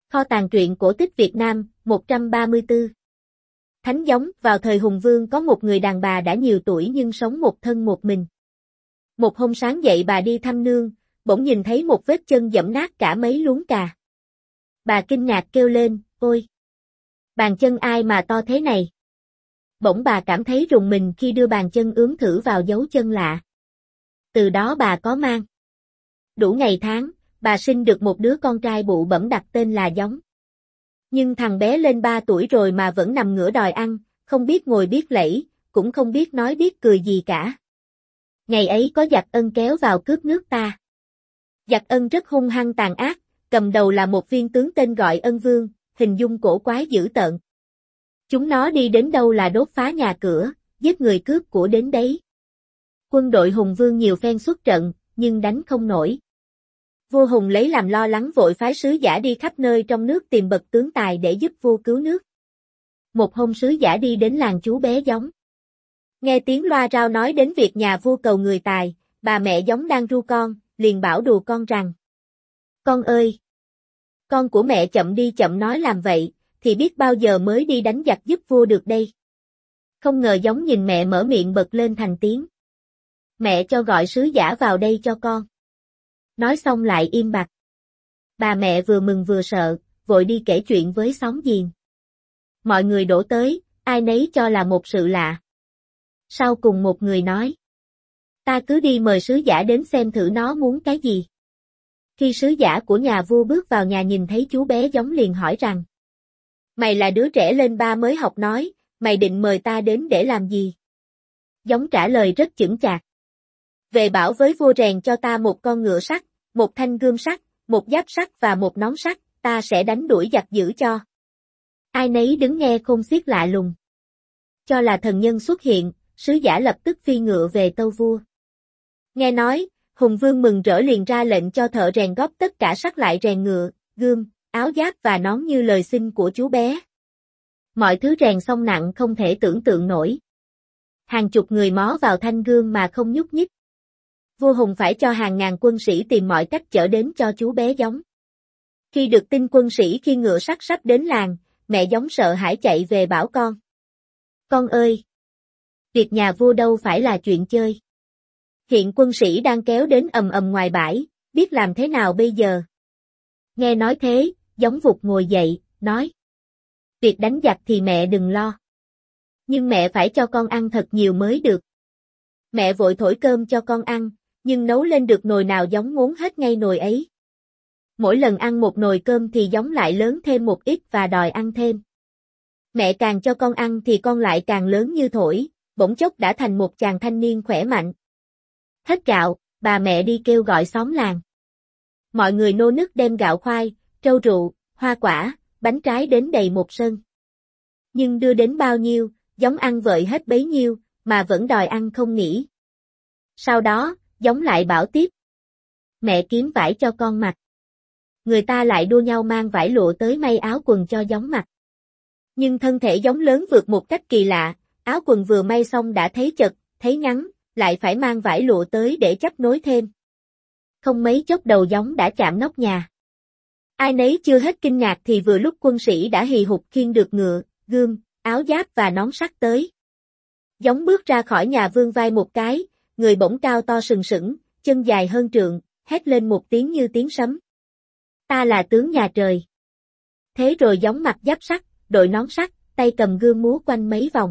Kho tàng truyện cổ tích Việt Nam, 134. Thánh giống, vào thời Hùng Vương có một người đàn bà đã nhiều tuổi nhưng sống một thân một mình. Một hôm sáng dậy bà đi thăm nương, bỗng nhìn thấy một vết chân dẫm nát cả mấy luống cà. Bà kinh ngạc kêu lên, ôi! Bàn chân ai mà to thế này? Bỗng bà cảm thấy rùng mình khi đưa bàn chân ướm thử vào dấu chân lạ. Từ đó bà có mang. Đủ ngày tháng, bà sinh được một đứa con trai bụ bẫm đặt tên là Giống. Nhưng thằng bé lên 3 tuổi rồi mà vẫn nằm ngửa đòi ăn, không biết ngồi biết lẫy, cũng không biết nói biết cười gì cả. Ngày ấy có giặc Ân kéo vào cướp nước ta. Giặc Ân rất hung hăng tàn ác, cầm đầu là một viên tướng tên gọi Ân Vương, hình dung cổ quái dữ tợn. Chúng nó đi đến đâu là đốt phá nhà cửa, giết người cướp của đến đấy. Quân đội Hùng Vương nhiều phen xuất trận, nhưng đánh không nổi. Vua Hùng lấy làm lo lắng vội phái sứ giả đi khắp nơi trong nước tìm bậc tướng tài để giúp vua cứu nước. Một hôm sứ giả đi đến làng chú bé Giống. Nghe tiếng loa rao nói đến việc nhà vua cầu người tài, bà mẹ Giống đang ru con, liền bảo đùa con rằng: Con ơi! Con của mẹ chậm đi chậm nói làm vậy, thì biết bao giờ mới đi đánh giặc giúp vua được đây. Không ngờ Giống nhìn mẹ mở miệng bật lên thành tiếng. Mẹ cho gọi sứ giả vào đây cho con. Nói xong lại im bặt. Bà mẹ vừa mừng vừa sợ, vội đi kể chuyện với xóm giềng. Mọi người đổ tới, ai nấy cho là một sự lạ. Sau cùng một người nói: Ta cứ đi mời sứ giả đến xem thử nó muốn cái gì. Khi sứ giả của nhà vua bước vào nhà nhìn thấy chú bé Giống liền hỏi rằng: Mày là đứa trẻ lên 3 mới học nói, mày định mời ta đến để làm gì? Giống trả lời rất chững chạc. Về bảo với vua rèn cho ta một con ngựa sắt, một thanh gươm sắt, một giáp sắt và một nón sắt, ta sẽ đánh đuổi giặc dữ cho. Ai nấy đứng nghe khôn xiết lạ lùng. Cho là thần nhân xuất hiện, sứ giả lập tức phi ngựa về tâu vua. Nghe nói, Hùng Vương mừng rỡ liền ra lệnh cho thợ rèn góp tất cả sắt lại rèn ngựa, gươm, áo giáp và nón như lời xin của chú bé. Mọi thứ rèn xong nặng không thể tưởng tượng nổi. Hàng chục người mó vào thanh gươm mà không nhúc nhích. Vua Hùng phải cho hàng ngàn quân sĩ tìm mọi cách chở đến cho chú bé Giống. Khi được tin quân sĩ khi ngựa sắt sắp đến làng, mẹ Giống sợ hãi chạy về bảo con. Con ơi! Việc nhà vua đâu phải là chuyện chơi. Hiện quân sĩ đang kéo đến ầm ầm ngoài bãi, biết làm thế nào bây giờ? Nghe nói thế, Giống vụt ngồi dậy, nói: Việc đánh giặc thì mẹ đừng lo. Nhưng mẹ phải cho con ăn thật nhiều mới được. Mẹ vội thổi cơm cho con ăn, nhưng nấu lên được nồi nào Giống ngốn hết ngay nồi ấy. Mỗi lần ăn một nồi cơm thì Giống lại lớn thêm một ít và đòi ăn thêm. Mẹ càng cho con ăn thì con lại càng lớn như thổi, bỗng chốc đã thành một chàng thanh niên khỏe mạnh. Hết gạo, bà mẹ đi kêu gọi xóm làng. Mọi người nô nức đem gạo khoai, trâu rượu, hoa quả, bánh trái đến đầy một sân. Nhưng đưa đến bao nhiêu, Giống ăn vợi hết bấy nhiêu, mà vẫn đòi ăn không nghỉ. Sau đó, Giống lại bảo tiếp: Mẹ kiếm vải cho con mặc. Người ta lại đua nhau mang vải lụa tới may áo quần cho Giống mặc. Nhưng thân thể Giống lớn vượt một cách kỳ lạ, áo quần vừa may xong đã thấy chật, thấy ngắn, lại phải mang vải lụa tới để chấp nối thêm. Không mấy chốc đầu Giống đã chạm nóc nhà. Ai nấy chưa hết kinh ngạc thì vừa lúc quân sĩ đã hì hục khiêng được ngựa, gươm, áo giáp và nón sắt tới. Giống bước ra khỏi nhà vươn vai một cái, người bỗng cao to sừng sững, chân dài hơn trượng, hét lên một tiếng như tiếng sấm. Ta là tướng nhà trời. Thế rồi Giống mặc giáp sắt, đội nón sắt, tay cầm gươm múa quanh mấy vòng.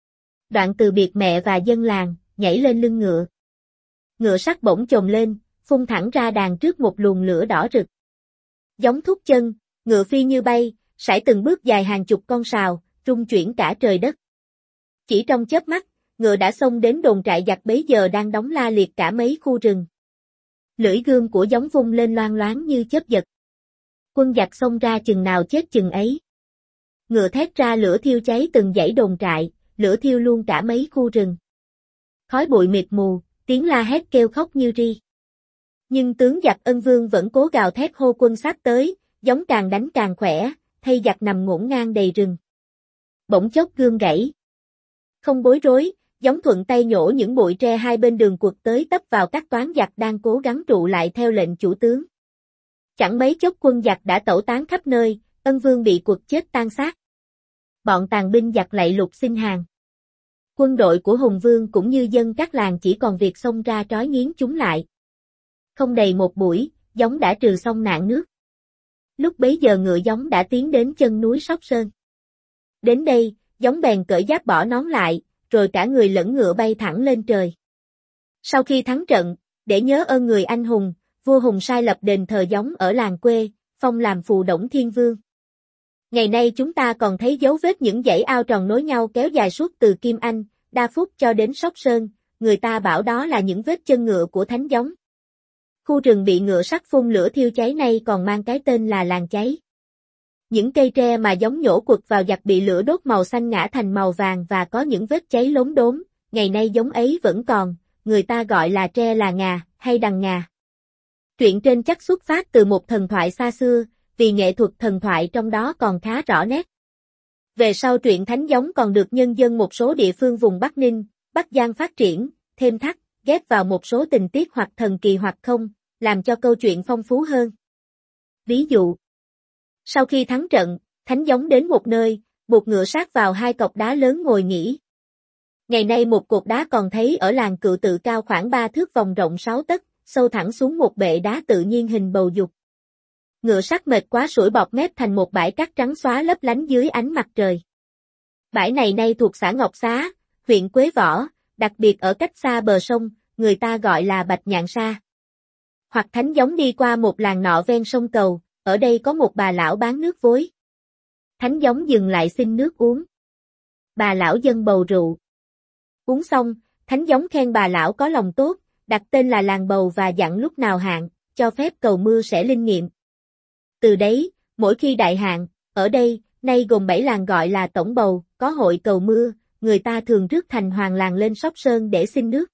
Đoạn từ biệt mẹ và dân làng, nhảy lên lưng ngựa. Ngựa sắt bỗng chồm lên, phun thẳng ra đàn trước một luồng lửa đỏ rực. Giống thúc chân, ngựa phi như bay, sải từng bước dài hàng chục con sào, rung chuyển cả trời đất. Chỉ trong chớp mắt, ngựa đã xông đến đồn trại giặc bấy giờ đang đóng la liệt cả mấy khu rừng. Lưỡi gươm của Giống vung lên loang loáng như chớp giật. Quân giặc xông ra chừng nào chết chừng ấy. Ngựa thét ra lửa thiêu cháy từng dãy đồn trại, lửa thiêu luôn cả mấy khu rừng. Khói bụi mịt mù, tiếng la hét kêu khóc như ri. Nhưng tướng giặc Ân Vương vẫn cố gào thét hô quân sắp tới, Giống càng đánh càng khỏe, thay giặc nằm ngổn ngang đầy rừng. Bỗng chốc gươm gãy. Không bối rối, Giống thuận tay nhổ những bụi tre hai bên đường quật tới tấp vào các toán giặc đang cố gắng trụ lại theo lệnh chủ tướng. Chẳng mấy chốc quân giặc đã tẩu tán khắp nơi, Ân Vương bị quật chết tan xác. Bọn tàn binh giặc lạy lục xin hàng. Quân đội của Hùng Vương cũng như dân các làng chỉ còn việc xông ra trói nghiến chúng lại. Không đầy một buổi, Giống đã trừ xong nạn nước. Lúc bấy giờ ngựa Giống đã tiến đến chân núi Sóc Sơn. Đến đây, Giống bèn cởi giáp bỏ nón lại, rồi cả người lẫn ngựa bay thẳng lên trời. Sau khi thắng trận, để nhớ ơn người anh hùng, vua Hùng sai lập đền thờ Giống ở làng quê, phong làm Phù Đổng Thiên Vương. Ngày nay chúng ta còn thấy dấu vết những dãy ao tròn nối nhau kéo dài suốt từ Kim Anh, Đa Phúc cho đến Sóc Sơn, người ta bảo đó là những vết chân ngựa của Thánh Giống. Khu rừng bị ngựa sắt phun lửa thiêu cháy nay còn mang cái tên là làng cháy. Những cây tre mà Giống nhổ quật vào giặc bị lửa đốt màu xanh ngã thành màu vàng và có những vết cháy lốm đốm, ngày nay giống ấy vẫn còn, người ta gọi là tre là ngà, hay đằng ngà. Truyện trên chắc xuất phát từ một thần thoại xa xưa, vì nghệ thuật thần thoại trong đó còn khá rõ nét. Về sau truyện Thánh Giống còn được nhân dân một số địa phương vùng Bắc Ninh, Bắc Giang phát triển, thêm thắt, ghép vào một số tình tiết hoặc thần kỳ hoặc không, làm cho câu chuyện phong phú hơn. Ví dụ, sau khi thắng trận, Thánh Giống đến một nơi, buộc ngựa sát vào hai cọc đá lớn ngồi nghỉ. Ngày nay một cột đá còn thấy ở làng Cựu Tự cao khoảng 3 thước vòng rộng 6 tấc, sâu thẳng xuống một bệ đá tự nhiên hình bầu dục. Ngựa sắt mệt quá sủi bọt mép thành một bãi cát trắng xóa lấp lánh dưới ánh mặt trời. Bãi này nay thuộc xã Ngọc Xá, huyện Quế Võ, đặc biệt ở cách xa bờ sông, người ta gọi là Bạch Nhạn Sa. Hoặc Thánh Giống đi qua một làng nọ ven sông Cầu, ở đây có một bà lão bán nước vối. Thánh Giống dừng lại xin nước uống. Bà lão dâng bầu rượu. Uống xong, Thánh Giống khen bà lão có lòng tốt, đặt tên là làng Bầu và dặn lúc nào hạn, cho phép cầu mưa sẽ linh nghiệm. Từ đấy, mỗi khi đại hạn, ở đây, nay gồm 7 làng gọi là Tổng Bầu, có hội cầu mưa, người ta thường rước thành hoàng làng lên Sóc Sơn để xin nước.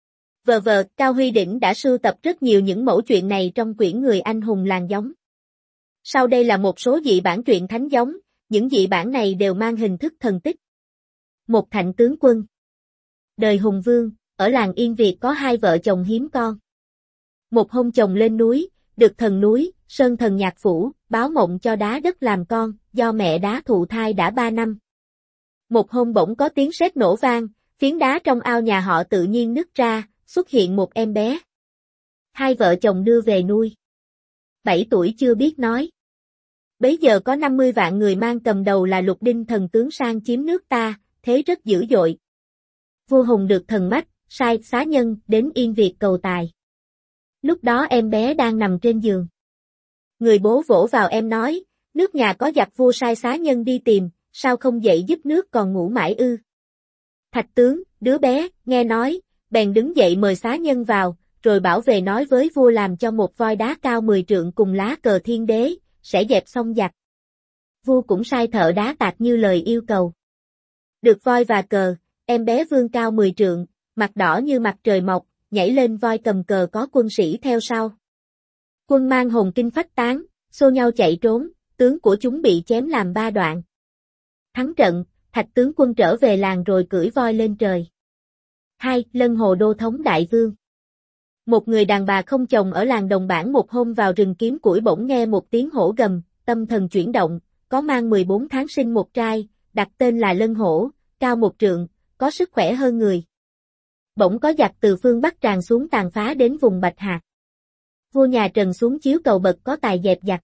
Cao Huy Đỉnh đã sưu tập rất nhiều những mẫu chuyện này trong quyển Người anh hùng làng Giống. Sau đây là một số dị bản truyện Thánh Giống, những dị bản này đều mang hình thức thần tích. Một Thạnh tướng quân. Đời Hùng Vương, ở làng Yên Việt có hai vợ chồng hiếm con. Một hôm chồng lên núi, được thần núi, Sơn Thần Nhạc Phủ, báo mộng cho đá đất làm con, do mẹ đá thụ thai đã 3 năm. Một hôm bỗng có tiếng sét nổ vang, phiến đá trong ao nhà họ tự nhiên nứt ra, xuất hiện một em bé. Hai vợ chồng đưa về nuôi. 7 tuổi chưa biết nói. Bấy giờ có 50 vạn người mang cầm đầu là Lục Đinh thần tướng sang chiếm nước ta, thế rất dữ dội. Vua Hùng được thần mách, sai xá nhân đến Yên Việt cầu tài. Lúc đó em bé đang nằm trên giường. Người bố vỗ vào em nói, nước nhà có giặc vua sai xá nhân đi tìm, sao không dậy giúp nước còn ngủ mãi ư? Thạch tướng, đứa bé, nghe nói, bèn đứng dậy mời xá nhân vào, rồi bảo về nói với vua làm cho một voi đá cao 10 trượng cùng lá cờ thiên đế, sẽ dẹp xong giặc. Vua cũng sai thợ đá tạc như lời yêu cầu. Được voi và cờ, em bé vươn cao 10 trượng, mặt đỏ như mặt trời mọc, nhảy lên voi cầm cờ có quân sĩ theo sau. Quân mang hồn kinh phách tán, xô nhau chạy trốn, tướng của chúng bị chém làm 3 đoạn. Thắng trận, Thạch tướng quân trở về làng rồi cưỡi voi lên trời. 2. Lân Hồ Đô thống đại vương. Một người đàn bà không chồng ở làng Đồng Bản một hôm vào rừng kiếm củi bỗng nghe một tiếng hổ gầm, tâm thần chuyển động, có mang 14 tháng sinh một trai, đặt tên là Lân Hổ, cao 1 trượng, có sức khỏe hơn người. Bỗng có giặc từ phương Bắc tràn xuống tàn phá đến vùng Bạch Hạc. Vua nhà Trần xuống chiếu cầu bậc có tài dẹp giặc.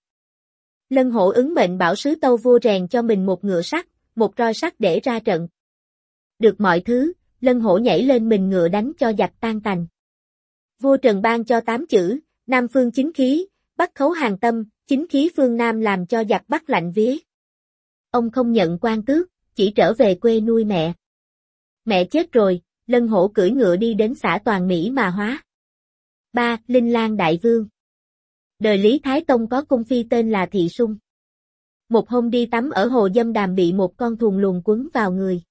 Lân Hổ ứng mệnh bảo sứ tâu vua rèn cho mình một ngựa sắt, một roi sắt để ra trận. Được mọi thứ, Lân Hổ nhảy lên mình ngựa đánh cho giặc tan tành. Vua Trần ban cho 8 chữ, Nam phương chính khí, Bắc khấu hàng tâm, chính khí phương Nam làm cho giặc Bắc lạnh vía. Ông không nhận quan tước, chỉ trở về quê nuôi mẹ. Mẹ chết rồi, Lân Hổ cưỡi ngựa đi đến xã Toàn Mỹ mà hóa. 3. Linh Lang Đại Vương. Đời Lý Thái Tông có cung phi tên là Thị Sung. Một hôm đi tắm ở hồ Dâm Đàm bị một con thùn lùn quấn vào người.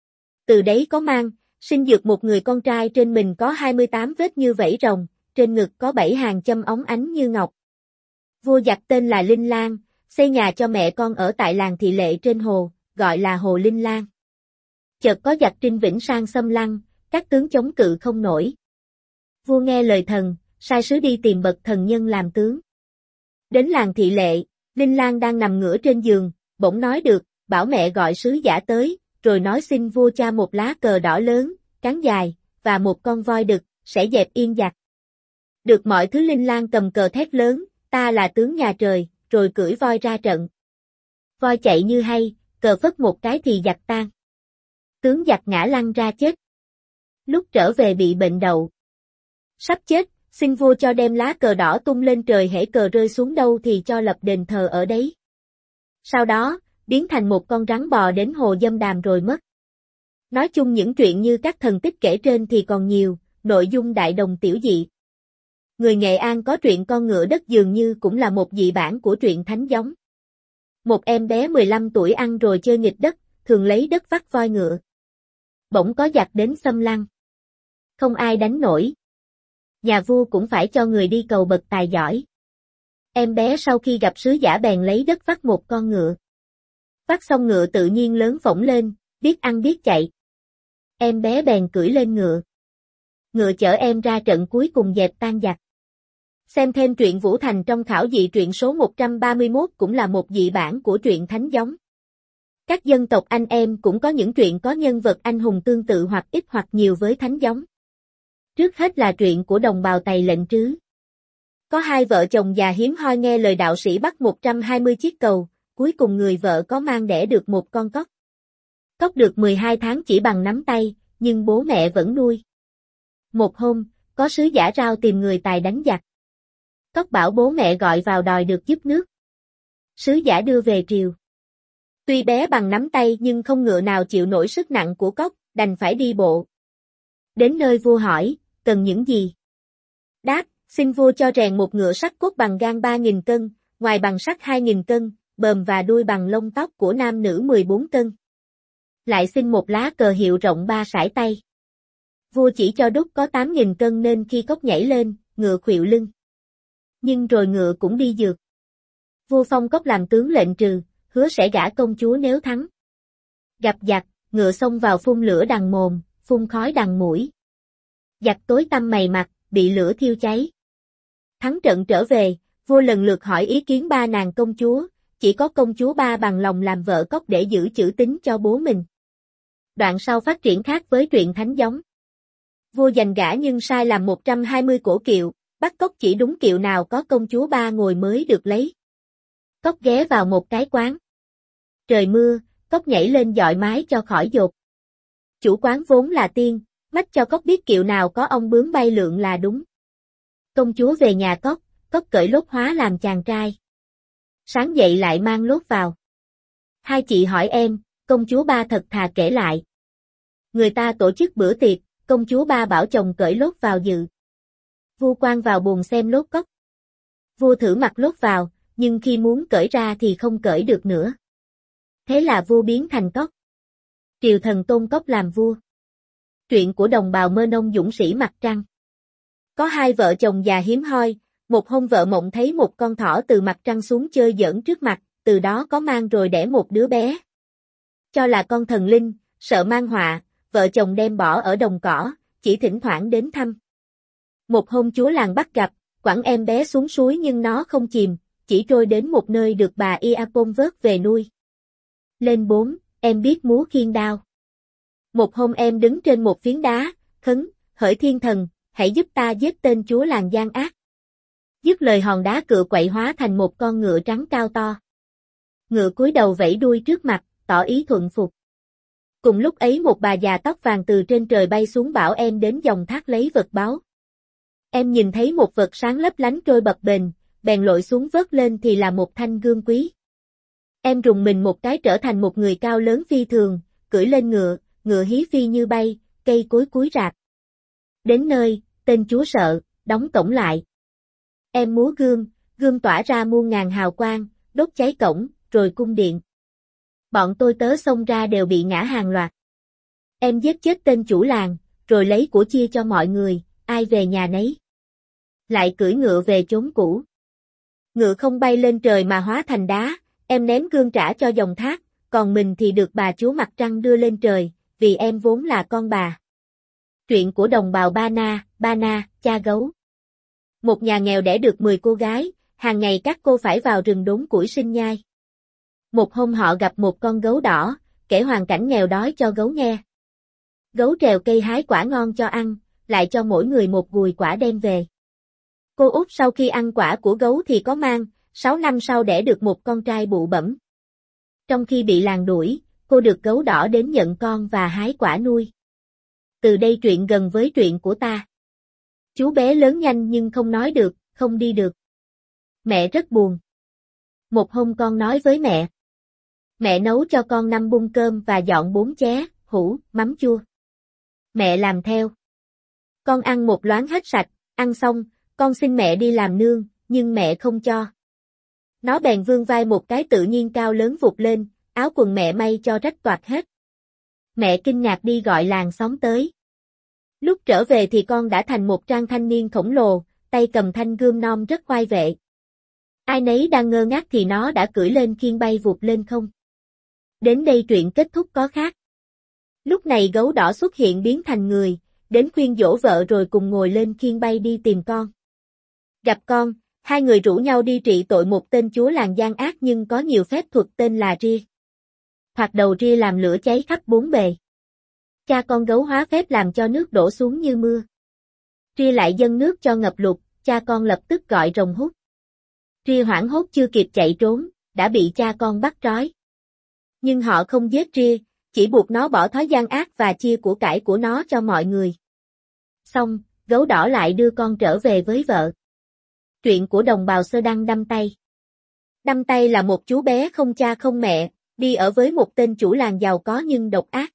Từ đấy có mang, sinh dược một người con trai trên mình có 28 vết như vảy rồng, trên ngực có 7 hàng châm óng ánh như ngọc. Vua giặc tên là Linh Lang, xây nhà cho mẹ con ở tại làng Thị Lệ trên hồ, gọi là hồ Linh Lang. Chợt có giặc Trinh Vĩnh sang xâm lăng, các tướng chống cự không nổi. Vua nghe lời thần, sai sứ đi tìm bậc thần nhân làm tướng. Đến làng thị lệ, Linh Lang đang nằm ngửa trên giường, bỗng nói được, bảo mẹ gọi sứ giả tới, rồi nói xin vua cha một lá cờ đỏ lớn, cán dài, và một con voi đực, sẽ dẹp yên giặc. Được mọi thứ Linh Lang cầm cờ thét lớn, ta là tướng nhà trời, rồi cưỡi voi ra trận. Voi chạy như hay, cờ phất một cái thì giặc tan. Tướng giặc ngã lăn ra chết. Lúc trở về bị bệnh đậu. Sắp chết, xin vua cho đem lá cờ đỏ tung lên trời, hễ cờ rơi xuống đâu thì cho lập đền thờ ở đấy. Sau đó, biến thành một con rắn bò đến hồ Dâm Đàm rồi mất. Nói chung những chuyện như các thần tích kể trên thì còn nhiều, nội dung đại đồng tiểu dị. Người Nghệ An có truyện con ngựa đất dường như cũng là một dị bản của truyện thánh giống. Một em bé 15 tuổi ăn rồi chơi nghịch đất, thường lấy đất vắt voi ngựa. Bỗng có giặc đến xâm lăng. Không ai đánh nổi. Nhà vua cũng phải cho người đi cầu bậc tài giỏi. Em bé sau khi gặp sứ giả bèn lấy đất vắt một con ngựa. Vắt xong ngựa tự nhiên lớn phỏng lên, biết ăn biết chạy. Em bé bèn cưỡi lên ngựa. Ngựa chở em ra trận cuối cùng dẹp tan giặc. Xem thêm truyện Vũ Thành trong khảo dị truyện số 131 cũng là một dị bản của truyện thánh giống. Các dân tộc anh em cũng có những truyện có nhân vật anh hùng tương tự hoặc ít hoặc nhiều với thánh giống. Trước hết là truyện của đồng bào Tày Lệnh Trứ. Có hai vợ chồng già hiếm hoi nghe lời đạo sĩ bắt 120 chiếc cầu, cuối cùng người vợ có mang đẻ được một con cóc. Cóc được 12 tháng chỉ bằng nắm tay, nhưng bố mẹ vẫn nuôi. Một hôm, có sứ giả rao tìm người tài đánh giặc. Cóc bảo bố mẹ gọi vào đòi được giúp nước. Sứ giả đưa về triều. Tuy bé bằng nắm tay nhưng không ngựa nào chịu nổi sức nặng của cóc, đành phải đi bộ. Đến nơi vua hỏi, cần những gì? Đáp, xin vua cho rèn một ngựa sắt cốt bằng gang 3.000 cân, ngoài bằng sắt 2.000 cân, bờm và đuôi bằng lông tóc của nam nữ 14 cân. Lại xin một lá cờ hiệu rộng 3 sải tay. Vua chỉ cho đúc có 8.000 cân nên khi cóc nhảy lên, ngựa khuỵu lưng. Nhưng rồi ngựa cũng đi dược. Vua phong cóc làm tướng lệnh trừ, hứa sẽ gả công chúa nếu thắng. Gặp giặc, ngựa xông vào phun lửa đằng mồm, phun khói đằng mũi. Giặc tối tăm mày mặt, bị lửa thiêu cháy. Thắng trận trở về, vua lần lượt hỏi ý kiến ba nàng công chúa, chỉ có công chúa Ba bằng lòng làm vợ cóc để giữ chữ tín cho bố mình. Đoạn sau phát triển khác với truyện thánh giống. Vua giành gả nhưng sai làm 120 cổ kiệu, bắt cóc chỉ đúng kiệu nào có công chúa Ba ngồi mới được lấy. Cóc ghé vào một cái quán. Trời mưa, cóc nhảy lên dọi mái cho khỏi dột. Chủ quán vốn là tiên, mách cho cóc biết kiệu nào có ong bướm bay lượn là đúng. Công chúa về nhà cóc, cóc cởi lốt hóa làm chàng trai. Sáng dậy lại mang lốt vào. Hai chị hỏi em, công chúa Ba thật thà kể lại. Người ta tổ chức bữa tiệc, công chúa Ba bảo chồng cởi lốt vào dự. Vua quan vào buồng xem lốt cóc. Vua thử mặc lốt vào, nhưng khi muốn cởi ra thì không cởi được nữa. Thế là vua biến thành cóc. Triều thần tôn cóc làm vua. Truyện của đồng bào Mơ Nông dũng sĩ mặt trăng. Có hai vợ chồng già hiếm hoi, một hôm vợ mộng thấy một con thỏ từ mặt trăng xuống chơi giỡn trước mặt, từ đó có mang rồi đẻ một đứa bé. Cho là con thần linh, sợ mang họa, vợ chồng đem bỏ ở đồng cỏ, chỉ thỉnh thoảng đến thăm. Một hôm chúa làng bắt gặp, quẳng em bé xuống suối nhưng nó không chìm, chỉ trôi đến một nơi được bà Iapon vớt về nuôi. Lên 4, em biết múa khiên đao. Một hôm em đứng trên một phiến đá, khấn, hỡi thiên thần, hãy giúp ta giết tên chúa làng gian ác. Dứt lời hòn đá cựa quậy hóa thành một con ngựa trắng cao to. Ngựa cúi đầu vẫy đuôi trước mặt, tỏ ý thuận phục. Cùng lúc ấy một bà già tóc vàng từ trên trời bay xuống bảo em đến dòng thác lấy vật báu. Em nhìn thấy một vật sáng lấp lánh trôi bập bềnh, bèn lội xuống vớt lên thì là một thanh gương quý. Em rùng mình một cái trở thành một người cao lớn phi thường, cưỡi lên ngựa, ngựa hí phi như bay, cây cối cúi rạp. Đến nơi, tên chúa sợ, đóng cổng lại. Em múa gươm, gươm tỏa ra muôn ngàn hào quang, đốt cháy cổng, rồi cung điện. Bọn tôi tớ xông ra đều bị ngã hàng loạt. Em giết chết tên chủ làng, rồi lấy của chia cho mọi người, ai về nhà nấy. Lại cưỡi ngựa về chốn cũ. Ngựa không bay lên trời mà hóa thành đá, em ném gương trả cho dòng thác, còn mình thì được bà chúa mặt trăng đưa lên trời, vì em vốn là con bà. Truyện của đồng bào Ba Na, cha gấu. Một nhà nghèo đẻ được 10 cô gái, hàng ngày các cô phải vào rừng đốn củi sinh nhai. Một hôm họ gặp một con gấu đỏ, kể hoàn cảnh nghèo đói cho gấu nghe. Gấu trèo cây hái quả ngon cho ăn, lại cho mỗi người một gùi quả đem về. Cô út sau khi ăn quả của gấu thì có mang, 6 năm sau đẻ được một con trai bụ bẫm. Trong khi bị làng đuổi, cô được gấu đỏ đến nhận con và hái quả nuôi. Từ đây truyện gần với truyện của ta. Chú bé lớn nhanh nhưng không nói được, không đi được. Mẹ rất buồn. Một hôm con nói với mẹ. Mẹ nấu cho con 5 bung cơm và dọn 4 ché, hũ, mắm chua. Mẹ làm theo. Con ăn một loáng hết sạch, ăn xong, con xin mẹ đi làm nương, nhưng mẹ không cho. Nó bèn vươn vai một cái tự nhiên cao lớn vụt lên, áo quần mẹ may cho rách toạc hết. Mẹ kinh ngạc đi gọi làng xóm tới. Lúc trở về thì con đã thành một trang thanh niên khổng lồ, tay cầm thanh gươm non rất oai vệ. Ai nấy đang ngơ ngác thì nó đã cưỡi lên khiên bay vụt lên không. Đến đây truyện kết thúc có khác. Lúc này gấu đỏ xuất hiện biến thành người, đến khuyên dỗ vợ rồi cùng ngồi lên khiên bay đi tìm con. Gặp con, hai người rủ nhau đi trị tội một tên chúa làng gian ác nhưng có nhiều phép thuật tên là Ria. Thoạt đầu Ria làm lửa cháy khắp bốn bề. Cha con gấu hóa phép làm cho nước đổ xuống như mưa. Ria lại dâng nước cho ngập lụt, cha con lập tức gọi rồng hút. Ria hoảng hốt chưa kịp chạy trốn, đã bị cha con bắt trói. Nhưng họ không giết Ria, chỉ buộc nó bỏ thói gian ác và chia của cải của nó cho mọi người. Xong, gấu đỏ lại đưa con trở về với vợ. Truyện của đồng bào Sơ Đăng Đăm Tây. Đăm Tây là một chú bé không cha không mẹ, đi ở với một tên chủ làng giàu có nhưng độc ác.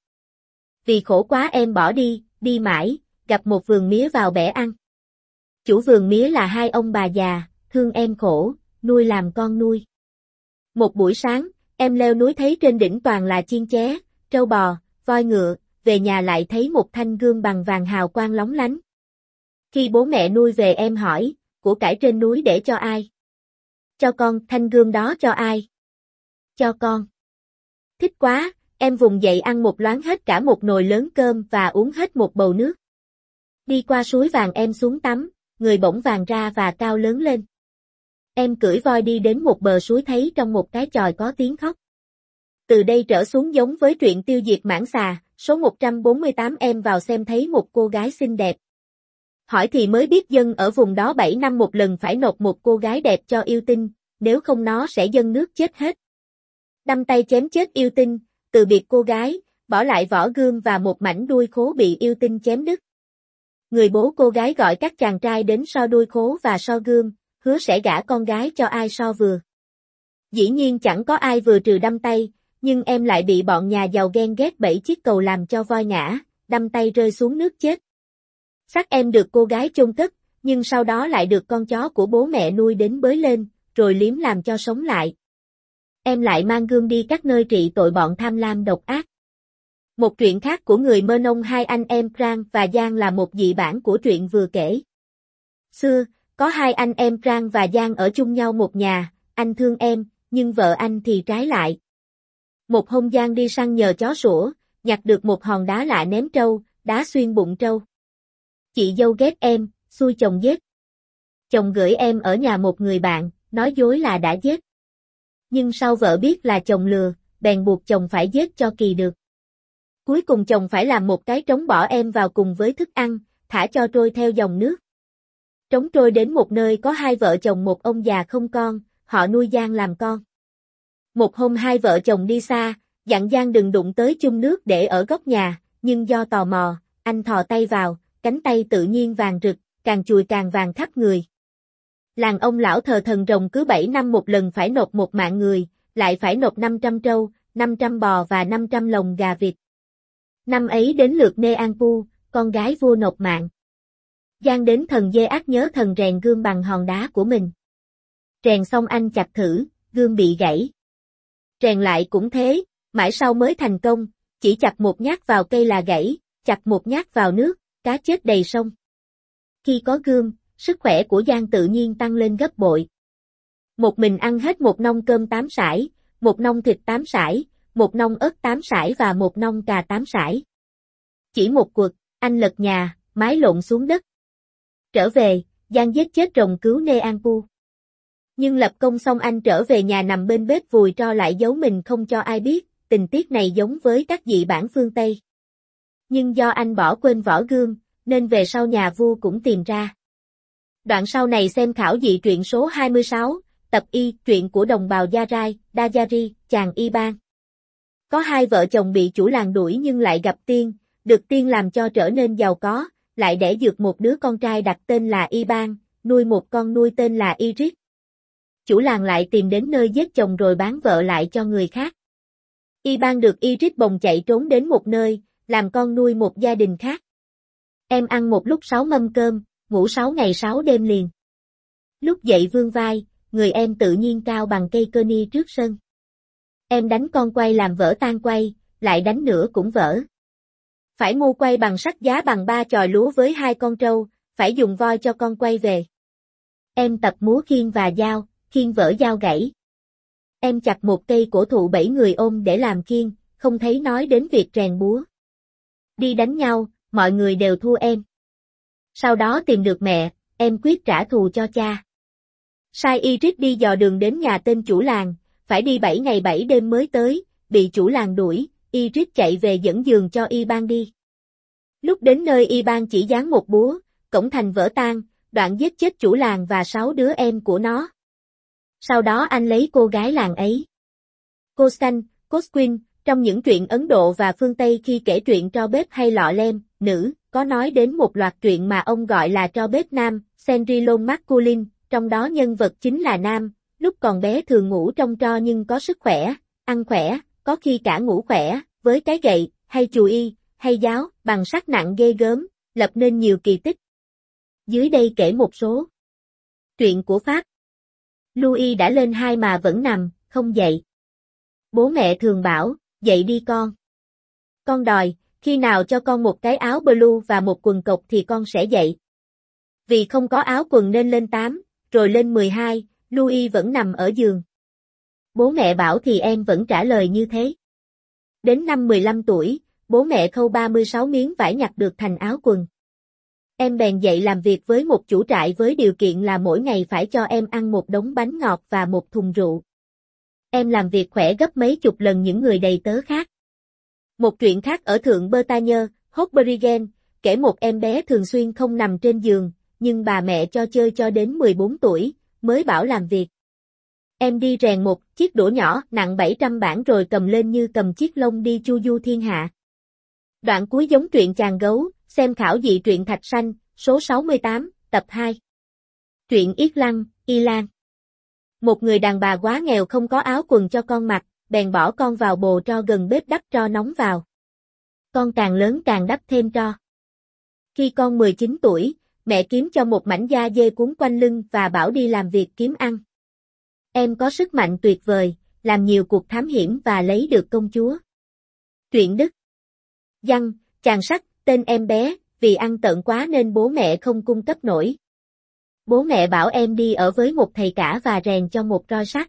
Vì khổ quá em bỏ đi, đi mãi, gặp một vườn mía vào bẻ ăn. Chủ vườn mía là hai ông bà già, thương em khổ, nuôi làm con nuôi. Một buổi sáng, em leo núi thấy trên đỉnh toàn là chiên ché, trâu bò, voi ngựa, về nhà lại thấy một thanh gươm bằng vàng hào quang lóng lánh. Khi bố mẹ nuôi về em hỏi, của cải trên núi để cho ai? Cho con, thanh gươm đó cho ai? Cho con. Thích quá, em vùng dậy ăn một loáng hết cả một nồi lớn cơm và uống hết một bầu nước. Đi qua suối vàng em xuống tắm, người bỗng vàng ra và cao lớn lên. Em cưỡi voi đi đến một bờ suối thấy trong một cái chòi có tiếng khóc. Từ đây trở xuống giống với truyện tiêu diệt mãng xà, số 148 em vào xem thấy một cô gái xinh đẹp. Hỏi thì mới biết dân ở vùng đó 7 năm một lần phải nộp một cô gái đẹp cho yêu tinh, nếu không nó sẽ dâng nước chết hết. Đâm tay chém chết yêu tinh, từ biệt cô gái, bỏ lại vỏ gươm và một mảnh đuôi khố bị yêu tinh chém đứt. Người bố cô gái gọi các chàng trai đến so đuôi khố và so gươm, hứa sẽ gả con gái cho ai so vừa. Dĩ nhiên chẳng có ai vừa trừ Đâm tay, nhưng em lại bị bọn nhà giàu ghen ghét bẫy chiếc cầu làm cho voi ngã, Đâm tay rơi xuống nước chết. Xác em được cô gái chôn cất, nhưng sau đó lại được con chó của bố mẹ nuôi đến bới lên, rồi liếm làm cho sống lại. Em lại mang gươm đi các nơi trị tội bọn tham lam độc ác. Một truyện khác của người Mơ Nông hai anh em Pran và Giang là một dị bản của truyện vừa kể. Xưa, có hai anh em Pran và Giang ở chung nhau một nhà, anh thương em, nhưng vợ anh thì trái lại. Một hôm Giang đi săn nhờ chó sủa, nhặt được một hòn đá lạ ném trâu, đá xuyên bụng trâu. Chị dâu ghét em, xui chồng giết. Chồng gửi em ở nhà một người bạn, nói dối là đã giết. Nhưng sau vợ biết là chồng lừa, bèn buộc chồng phải giết cho kỳ được. Cuối cùng chồng phải làm một cái trống bỏ em vào cùng với thức ăn, thả cho trôi theo dòng nước. Trống trôi đến một nơi có hai vợ chồng một ông già không con, họ nuôi Giang làm con. Một hôm hai vợ chồng đi xa, dặn Giang đừng đụng tới chung nước để ở góc nhà, nhưng do tò mò, anh thò tay vào, cánh tay tự nhiên vàng rực, càng chùi càng vàng khắp người. Làng ông lão thờ thần rồng cứ 7 năm một lần phải nộp một mạng người, lại phải nộp 500 trâu, 500 bò và 500 lồng gà vịt. Năm ấy đến lượt Nê An Pu, con gái vua nộp mạng. Giang đến thần dê ác nhớ thần rèn gươm bằng hòn đá của mình. Rèn xong anh chặt thử, gươm bị gãy. Rèn lại cũng thế, mãi sau mới thành công, chỉ chặt một nhát vào cây là gãy, chặt một nhát vào nước, cá chết đầy sông. Khi có gươm, sức khỏe của Giang tự nhiên tăng lên gấp bội. Một mình ăn hết một nông cơm 8 sải, một nông thịt 8 sải, một nông ớt 8 sải và một nông cà 8 sải. Chỉ một quật, anh lật nhà, mái lộn xuống đất. Trở về, Giang giết chết rồng cứu Nê An Pu. Nhưng lập công xong anh trở về nhà nằm bên bếp vùi tro lại giấu mình không cho ai biết, tình tiết này giống với các dị bản phương Tây. Nhưng do anh bỏ quên vỏ gương, nên về sau nhà vua cũng tìm ra. Đoạn sau này xem khảo dị truyện số 26, tập Y, truyện của đồng bào Gia Rai, Dajari, chàng Y Ban. Có hai vợ chồng bị chủ làng đuổi nhưng lại gặp tiên, được tiên làm cho trở nên giàu có, lại đẻ dược một đứa con trai đặt tên là Y Ban, nuôi một con nuôi tên là Iris. Chủ làng lại tìm đến nơi giết chồng rồi bán vợ lại cho người khác. Y Ban được Iris bồng chạy trốn đến một nơi, làm con nuôi một gia đình khác. Em ăn một lúc 6 mâm cơm, ngủ 6 ngày 6 đêm liền. Lúc dậy vươn vai, người em tự nhiên cao bằng cây cơ ni trước sân. Em đánh con quay làm vỡ tan quay, lại đánh nữa cũng vỡ. Phải mua quay bằng sắt giá bằng 3 chòi lúa với 2 con trâu, phải dùng voi cho con quay về. Em tập múa khiên và dao, khiên vỡ dao gãy. Em chặt một cây cổ thụ 7 người ôm để làm khiên, không thấy nói đến việc rèn búa. Đi đánh nhau, mọi người đều thua em. Sau đó tìm được mẹ, em quyết trả thù cho cha. Sai Iris đi dò đường đến nhà tên chủ làng, phải đi 7 ngày 7 đêm mới tới, bị chủ làng đuổi, Iris chạy về dẫn giường cho Y Ban đi. Lúc đến nơi Y Ban chỉ giáng một búa, cổng thành vỡ tan, đoạn giết chết chủ làng và 6 đứa em của nó. Sau đó anh lấy cô gái làng ấy. Cô Xanh, Cosquin, trong những truyện Ấn Độ và phương Tây khi kể truyện tro bếp hay lọ lem, nữ, có nói đến một loạt truyện mà ông gọi là tro bếp nam, Cendrillon masculine, trong đó nhân vật chính là nam, lúc còn bé thường ngủ trong tro nhưng có sức khỏe, ăn khỏe, có khi cả ngủ khỏe, với cái gậy, hay chùi y, hay giáo, bằng sắt nặng ghê gớm, lập nên nhiều kỳ tích. Dưới đây kể một số. Truyện của Pháp. Louis đã lên 2 mà vẫn nằm, không dậy. Bố mẹ thường bảo, dậy đi con. Con đòi, khi nào cho con một cái áo blue và một quần cộc thì con sẽ dậy. Vì không có áo quần nên lên 8, rồi lên 12, Louis vẫn nằm ở giường. Bố mẹ bảo thì em vẫn trả lời như thế. Đến năm 15 tuổi, bố mẹ khâu 36 miếng vải nhặt được thành áo quần. Em bèn dậy làm việc với một chủ trại với điều kiện là mỗi ngày phải cho em ăn một đống bánh ngọt và một thùng rượu. Em làm việc khỏe gấp mấy chục lần những người đầy tớ khác. Một chuyện khác ở Thượng Bretagne, Hotbrigen, kể một em bé thường xuyên không nằm trên giường, nhưng bà mẹ cho chơi cho đến 14 tuổi, mới bảo làm việc. Em đi rèn một chiếc đũa nhỏ nặng 700 bảng rồi cầm lên như cầm chiếc lông đi chu du thiên hạ. Đoạn cuối giống truyện chàng gấu, xem khảo dị truyện Thạch Sanh, số 68, tập 2. Truyện Yết Lăng, Y Lan. Một người đàn bà quá nghèo không có áo quần cho con mặc, bèn bỏ con vào bồ tro gần bếp đắp tro nóng vào. Con càng lớn càng đắp thêm tro. Khi con 19 tuổi, mẹ kiếm cho một mảnh da dê cuốn quanh lưng và bảo đi làm việc kiếm ăn. Em có sức mạnh tuyệt vời, làm nhiều cuộc thám hiểm và lấy được công chúa. Truyện Đức. Văn, chàng sắt, tên em bé, vì ăn tợn quá nên bố mẹ không cung cấp nổi. Bố mẹ bảo em đi ở với một thầy cả và rèn cho một roi sắt.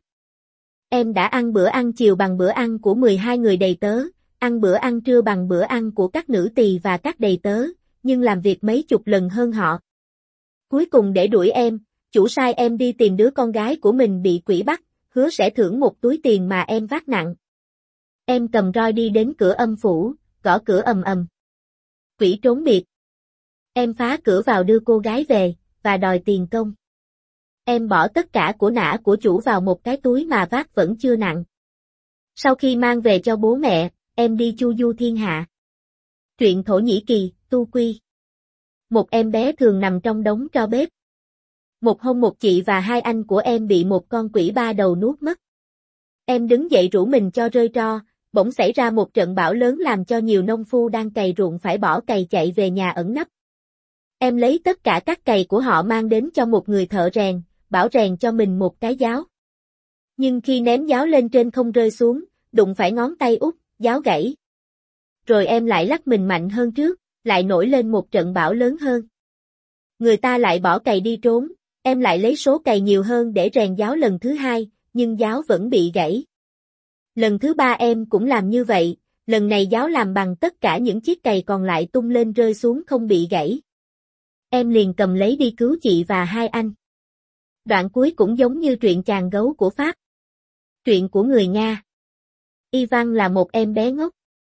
Em đã ăn bữa ăn chiều bằng bữa ăn của 12 người đầy tớ, ăn bữa ăn trưa bằng bữa ăn của các nữ tỳ và các đầy tớ, nhưng làm việc mấy chục lần hơn họ. Cuối cùng để đuổi em, chủ sai em đi tìm đứa con gái của mình bị quỷ bắt, hứa sẽ thưởng một túi tiền mà em vác nặng. Em cầm roi đi đến cửa âm phủ, gõ cửa ầm ầm. Quỷ trốn biệt. Em phá cửa vào đưa cô gái về, và đòi tiền công. Em bỏ tất cả của nã của chủ vào một cái túi mà vác vẫn chưa nặng. Sau khi mang về cho bố mẹ, em đi chu du thiên hạ. Truyện Thổ Nhĩ Kỳ, Tu Quy. Một em bé thường nằm trong đống tro bếp. Một hôm một chị và 2 anh của em bị một con quỷ 3 đầu nuốt mất. Em đứng dậy rủ mình cho rơi tro, bỗng xảy ra một trận bão lớn làm cho nhiều nông phu đang cày ruộng phải bỏ cày chạy về nhà ẩn nấp. Em lấy tất cả các cày của họ mang đến cho một người thợ rèn, bảo rèn cho mình một cái giáo. Nhưng khi ném giáo lên trên không rơi xuống, đụng phải ngón tay út, giáo gãy. Rồi em lại lắc mình mạnh hơn trước, lại nổi lên một trận bão lớn hơn. Người ta lại bỏ cày đi trốn, em lại lấy số cày nhiều hơn để rèn giáo lần thứ 2, nhưng giáo vẫn bị gãy. Lần thứ 3 em cũng làm như vậy, lần này giáo làm bằng tất cả những chiếc cày còn lại tung lên rơi xuống không bị gãy. Em liền cầm lấy đi cứu chị và 2 anh. Đoạn cuối cũng giống như truyện chàng gấu của Pháp. Truyện của người Nga. Ivan là một em bé ngốc.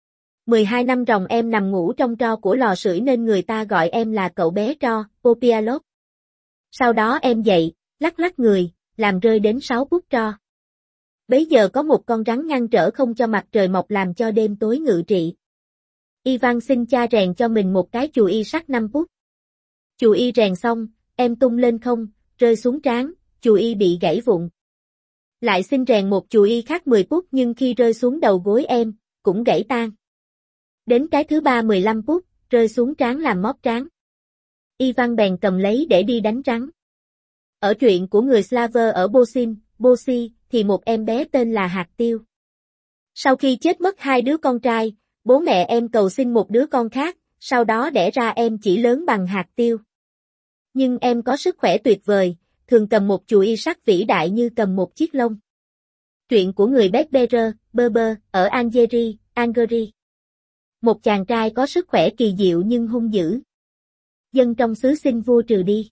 12 năm ròng em nằm ngủ trong tro của lò sưởi nên người ta gọi em là cậu bé tro, Popialov. Sau đó em dậy, lắc lắc người, làm rơi đến 6 bút tro. Bấy giờ có một con rắn ngăn trở không cho mặt trời mọc làm cho đêm tối ngự trị. Ivan xin cha rèn cho mình một cái chù y sắt 5 bút. Chù y rèn xong, em tung lên không, rơi xuống trán, chù y bị gãy vụn. Lại xin rèn một chù y khác 10 bút nhưng khi rơi xuống đầu gối em, cũng gãy tan. Đến cái thứ ba 15 bút, rơi xuống trán làm móp trán. Ivan bèn cầm lấy để đi đánh rắn. Ở truyện của người Slaver ở Bosi, thì một em bé tên là Hạt Tiêu. Sau khi chết mất 2 đứa con trai, bố mẹ em cầu xin một đứa con khác, sau đó đẻ ra em chỉ lớn bằng hạt tiêu. Nhưng em có sức khỏe tuyệt vời, thường cầm một chùy y sắt vĩ đại như cầm một chiếc lông. Truyện của người Berber ở Algeria. Một chàng trai có sức khỏe kỳ diệu nhưng hung dữ. Dân trong xứ xin vua trừ đi.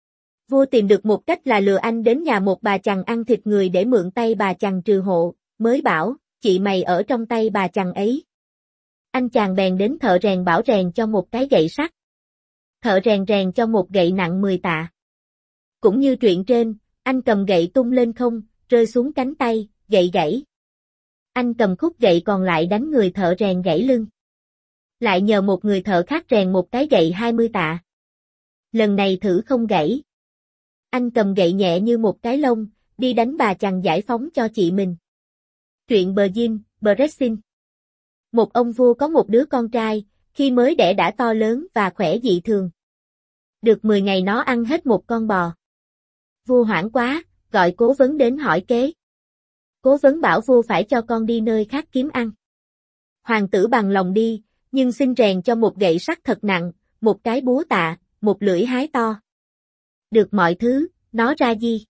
Vua tìm được một cách là lừa anh đến nhà một bà chằn ăn thịt người để mượn tay bà chằn trừ hộ, mới bảo, chị mày ở trong tay bà chằn ấy. Anh chàng bèn đến thợ rèn bảo rèn cho một cái gậy sắt. Thợ rèn rèn cho một gậy nặng 10 tạ. Cũng như truyện trên, anh cầm gậy tung lên không, rơi xuống cánh tay, gậy gãy. Anh cầm khúc gậy còn lại đánh người thợ rèn gãy lưng. Lại nhờ một người thợ khác rèn một cái gậy 20 tạ. Lần này thử không gãy. Anh cầm gậy nhẹ như một cái lông, đi đánh bà chằn giải phóng cho chị mình. Truyện Bressin. Một ông vua có một đứa con trai, khi mới đẻ đã to lớn và khỏe dị thường. Được 10 ngày nó ăn hết một con bò. Vua hoảng quá, gọi cố vấn đến hỏi kế. Cố vấn bảo vua phải cho con đi nơi khác kiếm ăn. Hoàng tử bằng lòng đi, nhưng xin rèn cho một gậy sắt thật nặng, một cái búa tạ, một lưỡi hái to. Được mọi thứ, nó ra gì?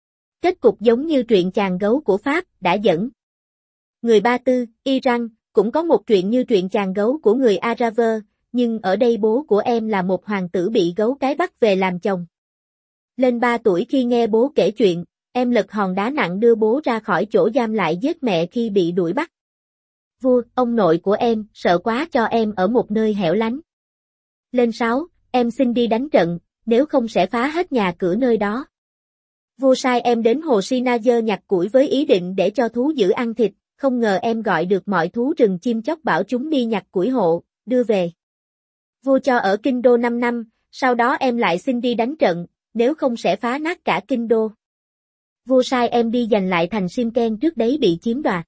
Kết cục giống như truyện chàng gấu của Pháp đã dẫn. Người Ba Tư, Iran, cũng có một truyện như truyện chàng gấu của người Araver, nhưng ở đây bố của em là một hoàng tử bị gấu cái bắt về làm chồng. Lên 3 tuổi khi nghe bố kể chuyện, em lật hòn đá nặng đưa bố ra khỏi chỗ giam lại giết mẹ khi bị đuổi bắt. Vua, ông nội của em, sợ quá cho em ở một nơi hẻo lánh. Lên 6, em xin đi đánh trận, nếu không sẽ phá hết nhà cửa nơi đó. Vua sai em đến hồ Sinajơ nhặt củi với ý định để cho thú dữ ăn thịt, không ngờ em gọi được mọi thú rừng chim chóc bảo chúng đi nhặt củi hộ, đưa về. Vua cho ở kinh đô 5 năm, sau đó em lại xin đi đánh trận, nếu không sẽ phá nát cả kinh đô. Vua sai em đi giành lại thành Simken trước đấy bị chiếm đoạt.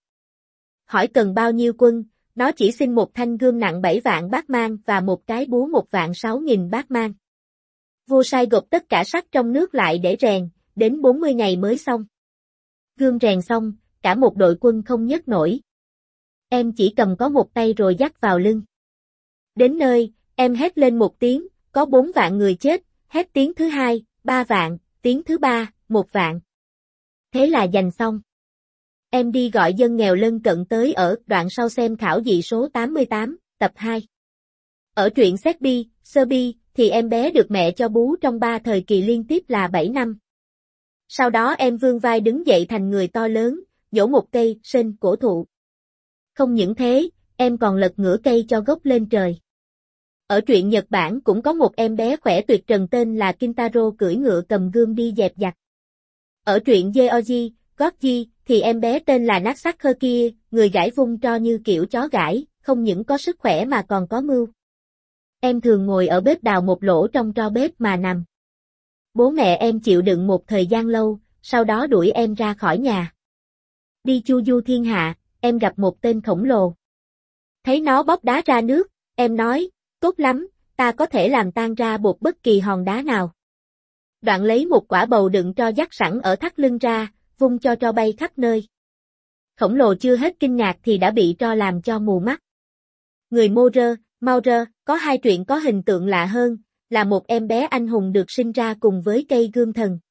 Hỏi cần bao nhiêu quân, nó chỉ xin một thanh gươm nặng 7 vạn bát mang và một cái búa 1.600.000 bát mang. Vua sai gộp tất cả sắt trong nước lại để rèn, đến 40 ngày mới xong. Gươm rèn xong, cả một đội quân không nhấc nổi. Em chỉ cầm có một tay rồi dắt vào lưng. Đến nơi, em hét lên một tiếng, có 4 vạn người chết, hét tiếng thứ hai, 3 vạn, tiếng thứ ba, 1 vạn. Thế là giành xong. Em đi gọi dân nghèo lân cận tới ở đoạn sau xem khảo dị số 88, tập 2. Ở truyện Serbi, thì em bé được mẹ cho bú trong 3 thời kỳ liên tiếp là 7 năm. Sau đó em vươn vai đứng dậy thành người to lớn, nhổ một cây sên cổ thụ. Không những thế, em còn lật ngửa cây cho gốc lên trời. Ở truyện Nhật Bản cũng có một em bé khỏe tuyệt trần tên là Kintaro cưỡi ngựa cầm gươm đi dẹp giặc. Ở truyện Georgie, thì em bé tên là Naksakher, người gãi vung tro như kiểu chó gãi, không những có sức khỏe mà còn có mưu. Em thường ngồi ở bếp đào một lỗ trong tro bếp mà nằm. Bố mẹ em chịu đựng một thời gian lâu, sau đó đuổi em ra khỏi nhà. Đi chu du thiên hạ, em gặp một tên khổng lồ. Thấy nó bóp đá ra nước, em nói, tốt lắm, ta có thể làm tan ra bột bất kỳ hòn đá nào. Đoạn lấy một quả bầu đựng tro dắt sẵn ở thắt lưng ra, vung cho tro bay khắp nơi. Khổng lồ chưa hết kinh ngạc thì đã bị tro làm cho mù mắt. Người Maurer, có 2 truyện có hình tượng lạ hơn, là một em bé anh hùng được sinh ra cùng với cây gươm thần.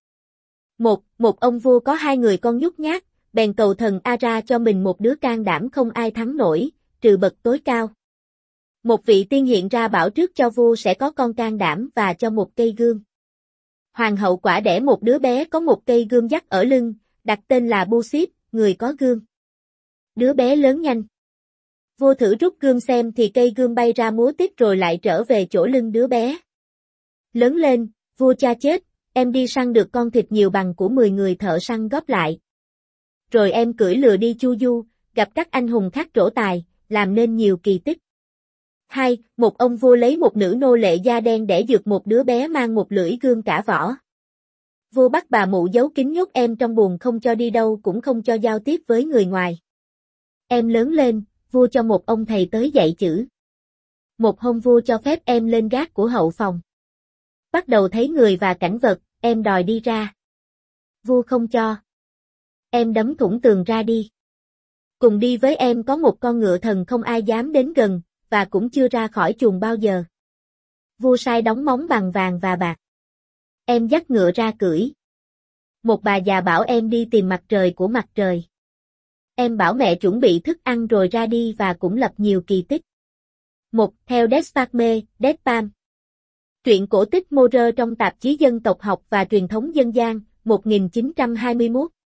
Một ông vua có 2 người con nhút nhát, bèn cầu thần Ara cho mình một đứa can đảm không ai thắng nổi, trừ bậc tối cao. Một vị tiên hiện ra bảo trước cho vua sẽ có con can đảm và cho một cây gươm. Hoàng hậu quả đẻ một đứa bé có một cây gươm dắt ở lưng, đặt tên là Busit, người có gươm. Đứa bé lớn nhanh. Vua thử rút gươm xem thì cây gươm bay ra múa tiếp rồi lại trở về chỗ lưng đứa bé. Lớn lên, vua cha chết, em đi săn được con thịt nhiều bằng của 10 người thợ săn góp lại. Rồi em cưỡi lừa đi chu du, gặp các anh hùng khác trổ tài, làm nên nhiều kỳ tích. 2. Một ông vua lấy một nữ nô lệ da đen đẻ dược một đứa bé mang một lưỡi gươm cả vỏ. Vua bắt bà mụ giấu kín nhốt em trong buồng không cho đi đâu cũng không cho giao tiếp với người ngoài. Em lớn lên, vua cho một ông thầy tới dạy chữ. Một hôm vua cho phép em lên gác của hậu phòng. Bắt đầu thấy người và cảnh vật, em đòi đi ra. Vua không cho. Em đấm thủng tường ra đi. Cùng đi với em có một con ngựa thần không ai dám đến gần, và cũng chưa ra khỏi chuồng bao giờ. Vua sai đóng móng bằng vàng và bạc. Em dắt ngựa ra cưỡi. Một bà già bảo em đi tìm mặt trời của mặt trời. Em bảo mẹ chuẩn bị thức ăn rồi ra đi và cũng lập nhiều kỳ tích. 1. Theo Desparme, Despam. Truyện cổ tích Maurer trong tạp chí Dân tộc học và truyền thống dân gian, 1921.